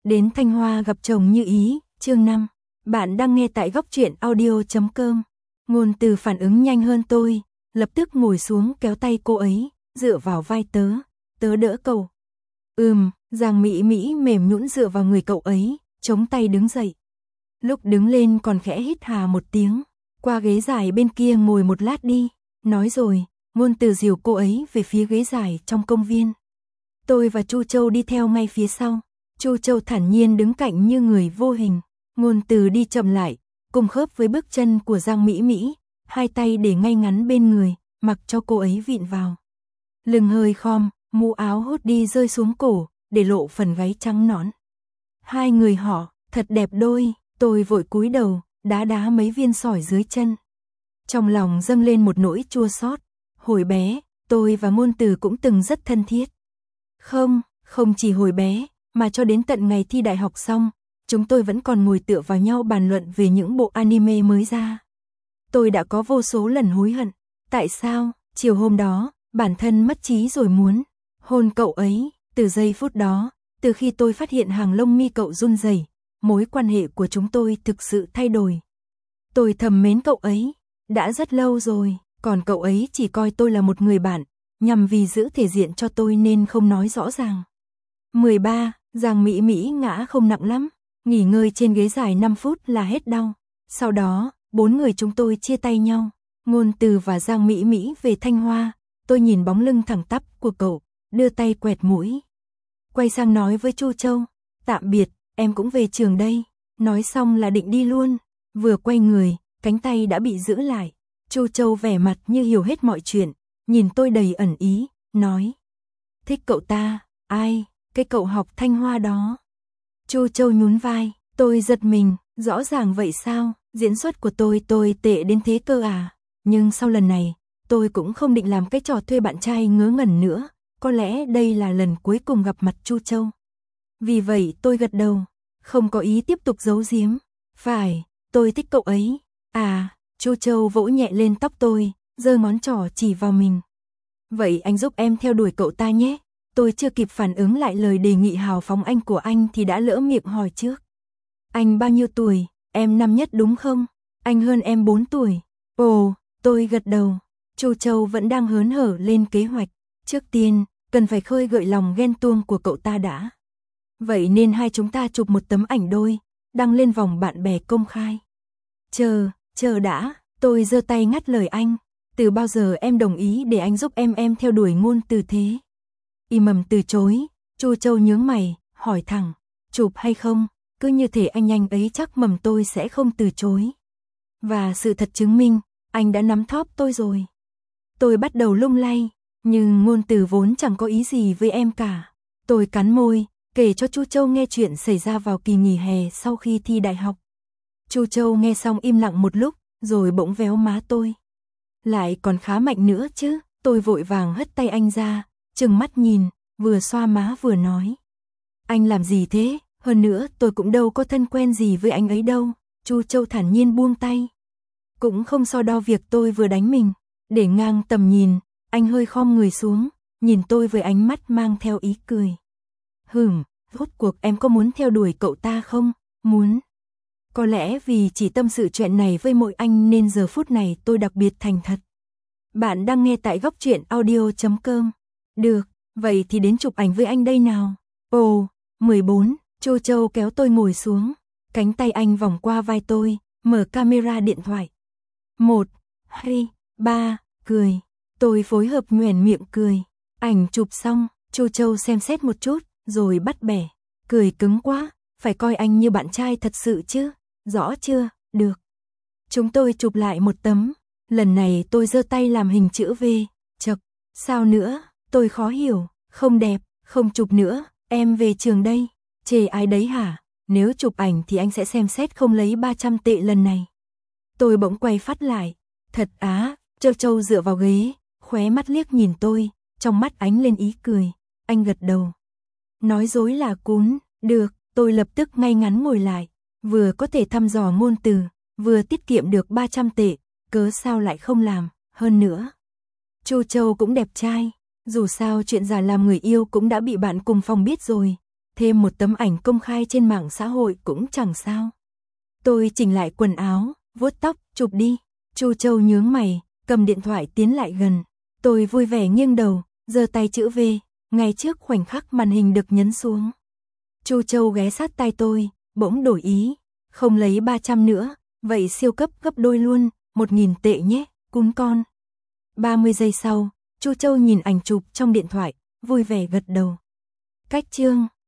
Đến Thanh Hoa gặp chồng như ý, chương 5. Bạn đang nghe tại góc truyện audio.com. Ngôn Từ phản ứng nhanh hơn tôi, lập tức ngồi xuống kéo tay cô ấy, dựa vào vai tớ đỡ cậu. Giang Mỹ Mỹ mềm nhũn dựa vào người cậu ấy, chống tay đứng dậy. Lúc đứng lên còn khẽ hít hà một tiếng, qua ghế dài bên kia ngồi một lát đi, nói rồi, Ngôn Từ dìu cô ấy về phía ghế dài trong công viên. Tôi và Chu Châu đi theo ngay phía sau. Chu Châu thản nhiên đứng cạnh như người vô hình. Ngôn Từ đi chậm lại, cùng khớp với bước chân của Giang Mỹ Mỹ, hai tay để ngay ngắn bên người, mặc cho cô ấy vịn vào. Lưng hơi khom, mũ áo hốt đi rơi xuống cổ, để lộ phần gáy trắng nõn. Hai người họ, thật đẹp đôi, tôi vội cúi đầu, đá mấy viên sỏi dưới chân. Trong lòng dâng lên một nỗi chua xót. Hồi bé, tôi và Ngôn Từ cũng từng rất thân thiết. Không chỉ hồi bé, mà cho đến tận ngày thi đại học xong, chúng tôi vẫn còn ngồi tựa vào nhau bàn luận về những bộ anime mới ra. Tôi đã có vô số lần hối hận, tại sao, chiều hôm đó, bản thân mất trí rồi muốn hôn cậu ấy. Từ giây phút đó, từ khi tôi phát hiện hàng lông mi cậu run rẩy, mối quan hệ của chúng tôi thực sự thay đổi. Tôi thầm mến cậu ấy, đã rất lâu rồi, còn cậu ấy chỉ coi tôi là một người bạn, nhằm vì giữ thể diện cho tôi nên không nói rõ ràng. 13, Giang Mỹ Mỹ ngã không nặng lắm, nghỉ ngơi trên ghế dài 5 phút là hết đau. Sau đó, 4 người chúng tôi chia tay nhau, Ngôn Từ và Giang Mỹ Mỹ về Thanh Hoa. Tôi nhìn bóng lưng thẳng tắp của cậu, đưa tay quẹt mũi. Quay sang nói với Chu Châu, tạm biệt, em cũng về trường đây. Nói xong là định đi luôn, vừa quay người, cánh tay đã bị giữ lại. Chu Châu vẻ mặt như hiểu hết mọi chuyện, nhìn tôi đầy ẩn ý, nói. Thích cậu ta, ai, cái cậu học Thanh Hoa đó. Chu Châu nhún vai, tôi giật mình, rõ ràng vậy sao, diễn xuất của tôi tệ đến thế cơ à. Nhưng sau lần này, tôi cũng không định làm cái trò thuê bạn trai ngớ ngẩn nữa, có lẽ đây là lần cuối cùng gặp mặt Chu Châu. Vì vậy tôi gật đầu, không có ý tiếp tục giấu giếm. Phải, tôi thích cậu ấy. À, Chu Châu vỗ nhẹ lên tóc tôi, giơ ngón trỏ chỉ vào mình. Vậy anh giúp em theo đuổi cậu ta nhé. Tôi chưa kịp phản ứng lại lời đề nghị hào phóng anh của anh thì đã lỡ miệng hỏi trước. Anh bao nhiêu tuổi, em năm nhất đúng không? Anh hơn em 4 tuổi. Ồ, tôi gật đầu. Chu Châu vẫn đang hớn hở lên kế hoạch. Trước tiên, cần phải khơi gợi lòng ghen tuông của cậu ta đã. Vậy nên hai chúng ta chụp một tấm ảnh đôi, đăng lên vòng bạn bè công khai. Chờ đã, tôi giơ tay ngắt lời anh. Từ bao giờ em đồng ý để anh giúp em theo đuổi Ngôn Từ thế? Im ầm từ chối. Chu Châu nhướng mày, hỏi thẳng, chụp hay không? Cứ như thể anh ấy chắc mầm tôi sẽ không từ chối. Và sự thật chứng minh, anh đã nắm thóp tôi rồi. Tôi bắt đầu lung lay, nhưng Ngôn Từ vốn chẳng có ý gì với em cả. Tôi cắn môi, kể cho Chu Châu nghe chuyện xảy ra vào kỳ nghỉ hè sau khi thi đại học. Chu Châu nghe xong im lặng một lúc, rồi bỗng véo má tôi. Lại còn khá mạnh nữa chứ. Tôi vội vàng hất tay anh ra, trừng mắt nhìn, vừa xoa má vừa nói. Anh làm gì thế? Hơn nữa tôi cũng đâu có thân quen gì với anh ấy đâu. Chu Châu thản nhiên buông tay. Cũng không so đo việc tôi vừa đánh mình. Để ngang tầm nhìn, anh hơi khom người xuống, nhìn tôi với ánh mắt mang theo ý cười. Rốt cuộc em có muốn theo đuổi cậu ta không? Muốn. Có lẽ vì chỉ tâm sự chuyện này với mỗi anh nên giờ phút này tôi đặc biệt thành thật. Bạn đang nghe tại góc truyện audio.com. Được, vậy thì đến chụp ảnh với anh đây nào. Ồ, 14, Chu Châu kéo tôi ngồi xuống. Cánh tay anh vòng qua vai tôi, mở camera điện thoại. 1, 2, 3, cười. Tôi phối hợp nhoẻn miệng cười. Ảnh chụp xong, Chu Châu xem xét một chút, rồi bắt bẻ. Cười cứng quá, phải coi anh như bạn trai thật sự chứ. Rõ chưa? Được. Chúng tôi chụp lại một tấm. Lần này tôi giơ tay làm hình chữ V. Chậc, sao nữa? Tôi khó hiểu. Không đẹp, không chụp nữa, em về trường đây. Chê ai đấy hả? Nếu chụp ảnh thì anh sẽ xem xét không lấy 300 tệ lần này. Tôi bỗng quay phát lại. Thật á, Châu Châu dựa vào ghế, khóe mắt liếc nhìn tôi, trong mắt ánh lên ý cười. Anh gật đầu. Nói dối là cún, được, tôi lập tức ngay ngắn ngồi lại. Vừa có thể thăm dò Ngôn Từ, vừa tiết kiệm được 300 tệ, cớ sao lại không làm, hơn nữa. Chu Châu cũng đẹp trai, dù sao chuyện giả làm người yêu cũng đã bị bạn cùng phòng biết rồi. thêm một tấm ảnh công khai trên mạng xã hội cũng chẳng sao. Tôi chỉnh lại quần áo, vuốt tóc, chụp đi. Chu Châu nhướng mày, cầm điện thoại tiến lại gần. Tôi vui vẻ nghiêng đầu, giơ tay chữ V, ngay trước khoảnh khắc màn hình được nhấn xuống. Chu Châu ghé sát tai tôi, bỗng đổi ý, không lấy 300 nữa, vậy siêu cấp gấp đôi luôn, 1.000 tệ nhé, cún con. 30 giây sau, Chu Châu nhìn ảnh chụp trong điện thoại, vui vẻ gật đầu. Cách chương